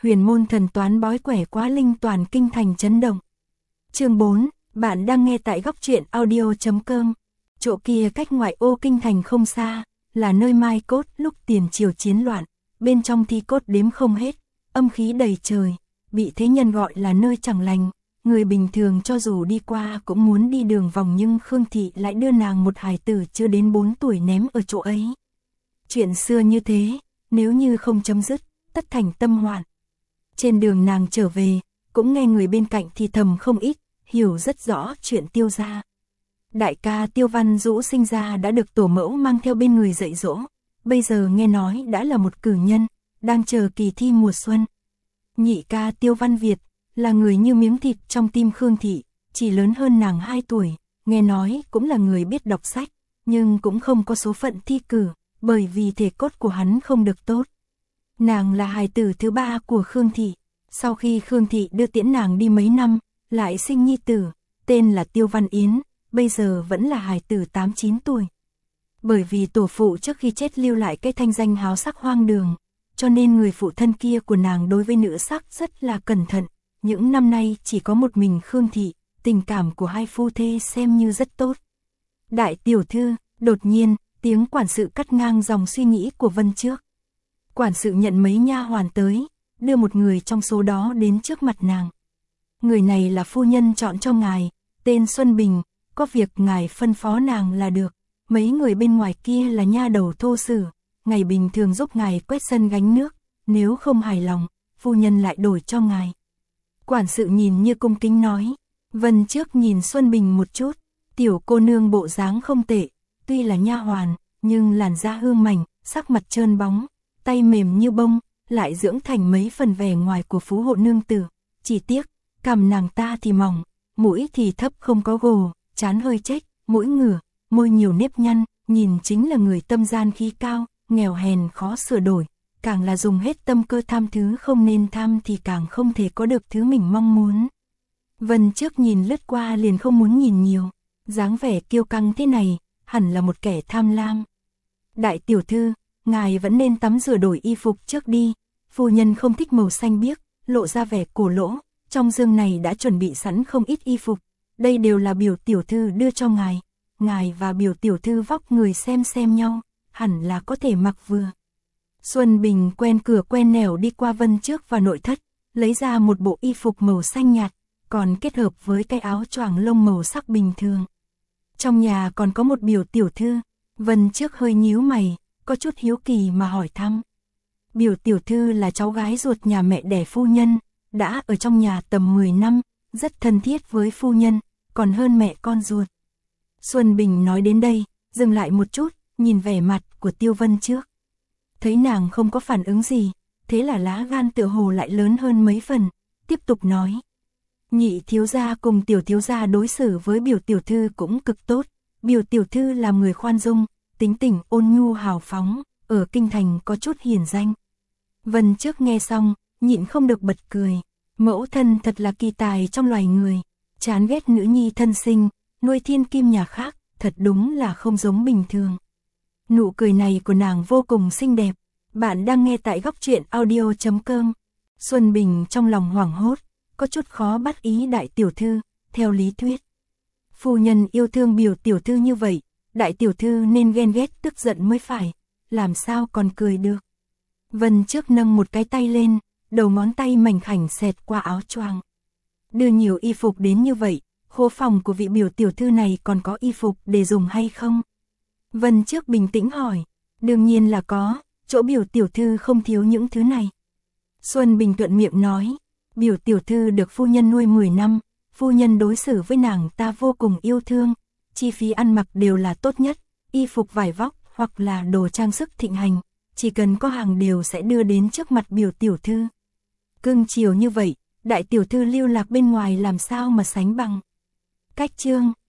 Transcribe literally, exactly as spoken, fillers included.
huyền môn thần toán bói quẻ quá linh toàn kinh thành chấn động. Chương bốn, bạn đang nghe tại góc truyện audio chấm com. Chỗ kia cách ngoại ô kinh thành không xa, là nơi mai cốt lúc tiền triều chiến loạn, bên trong thi cốt đếm không hết, âm khí đầy trời, bị thế nhân gọi là nơi chẳng lành. Người bình thường cho dù đi qua cũng muốn đi đường vòng, nhưng Khương Thị lại đưa nàng một hài tử chưa đến bốn tuổi ném ở chỗ ấy. Chuyện xưa như thế, nếu như không chấm dứt, tất thành tâm hoạn. Trên đường nàng trở về, cũng nghe người bên cạnh thì thầm không ít, hiểu rất rõ chuyện Tiêu gia. Đại ca Tiêu Văn Dũ sinh ra đã được tổ mẫu mang theo bên người dạy dỗ, bây giờ nghe nói đã là một cử nhân, đang chờ kỳ thi mùa xuân. Nhị ca Tiêu Văn Việt là người như miếng thịt trong tim Khương Thị, chỉ lớn hơn nàng hai tuổi, nghe nói cũng là người biết đọc sách, nhưng cũng không có số phận thi cử, bởi vì thể cốt của hắn không được tốt. Nàng là hài tử thứ ba của Khương Thị, sau khi Khương Thị đưa tiễn nàng đi mấy năm, lại sinh nhi tử, tên là Tiêu Văn Yến, bây giờ vẫn là hài tử tám chín tuổi. Bởi vì tổ phụ trước khi chết lưu lại cái thanh danh háo sắc hoang đường, cho nên người phụ thân kia của nàng đối với nữ sắc rất là cẩn thận. Những năm nay chỉ có một mình Khương Thị, tình cảm của hai phu thê xem như rất tốt. Đại tiểu thư, đột nhiên, tiếng quản sự cắt ngang dòng suy nghĩ của Vân Trước. Quản sự nhận mấy nha hoàn tới, đưa một người trong số đó đến trước mặt nàng. Người này là phu nhân chọn cho ngài, tên Xuân Bình, có việc ngài phân phó nàng là được. Mấy người bên ngoài kia là nha đầu thô sử, ngày bình thường giúp ngài quét sân gánh nước, nếu không hài lòng, phu nhân lại đổi cho ngài. Quản sự nhìn như cung kính nói. Vân Trước nhìn Xuân Bình một chút, tiểu cô nương bộ dáng không tệ, tuy là nha hoàn, nhưng làn da hương mảnh, sắc mặt trơn bóng, tay mềm như bông, lại dưỡng thành mấy phần vẻ ngoài của phú hộ nương tử. Chỉ tiếc, cằm nàng ta thì mỏng, mũi thì thấp không có gồ, trán hơi chếch, mũi ngửa, môi nhiều nếp nhăn, nhìn chính là người tâm gian khí cao, nghèo hèn khó sửa đổi. Càng là dùng hết tâm cơ tham thứ không nên tham thì càng không thể có được thứ mình mong muốn. Vân Trước nhìn lướt qua liền không muốn nhìn nhiều, dáng vẻ kiêu căng thế này, hẳn là một kẻ tham lam. Đại tiểu thư, ngài vẫn nên tắm rửa đổi y phục trước đi, phu nhân không thích màu xanh biếc, lộ ra vẻ cổ lỗ, trong giường này đã chuẩn bị sẵn không ít y phục, đây đều là biểu tiểu thư đưa cho ngài, ngài và biểu tiểu thư vóc người xem xem nhau, hẳn là có thể mặc vừa. Xuân Bình quen cửa quen nẻo đi qua Vân Trước và nội thất, lấy ra một bộ y phục màu xanh nhạt, còn kết hợp với cái áo choàng lông màu sắc bình thường. Trong nhà còn có một biểu tiểu thư, Vân Trước hơi nhíu mày, có chút hiếu kỳ mà hỏi thăm. Biểu tiểu thư là cháu gái ruột nhà mẹ đẻ phu nhân, đã ở trong nhà tầm mười năm, rất thân thiết với phu nhân, còn hơn mẹ con ruột. Xuân Bình nói đến đây, dừng lại một chút, nhìn vẻ mặt của Tiêu Vân Trước. Thấy nàng không có phản ứng gì, thế là lá gan tựa hồ lại lớn hơn mấy phần, tiếp tục nói. Nhị thiếu gia cùng tiểu thiếu gia đối xử với biểu tiểu thư cũng cực tốt, biểu tiểu thư là người khoan dung, tính tình ôn nhu hào phóng, ở kinh thành có chút hiển danh. Vân Trước nghe xong, nhịn không được bật cười, mẫu thân thật là kỳ tài trong loài người, chán ghét nữ nhi thân sinh, nuôi thiên kim nhà khác, thật đúng là không giống bình thường. Nụ cười này của nàng vô cùng xinh đẹp. Bạn đang nghe tại góc truyện audio chấm com. Xuân Bình trong lòng hoảng hốt, có chút khó bắt ý đại tiểu thư, theo lý thuyết. Phu nhân yêu thương biểu tiểu thư như vậy, đại tiểu thư nên ghen ghét tức giận mới phải, làm sao còn cười được. Vân Trước nâng một cái tay lên, đầu ngón tay mảnh khảnh xẹt qua áo choàng. Đưa nhiều y phục đến như vậy, khố phòng của vị biểu tiểu thư này còn có y phục để dùng hay không? Vân Trước bình tĩnh hỏi, đương nhiên là có, chỗ biểu tiểu thư không thiếu những thứ này. Xuân Bình thuận miệng nói, biểu tiểu thư được phu nhân nuôi mười năm, phu nhân đối xử với nàng ta vô cùng yêu thương, chi phí ăn mặc đều là tốt nhất, y phục vải vóc hoặc là đồ trang sức thịnh hành, chỉ cần có hàng đều sẽ đưa đến trước mặt biểu tiểu thư. Cưng chiều như vậy, đại tiểu thư lưu lạc bên ngoài làm sao mà sánh bằng. Cách chương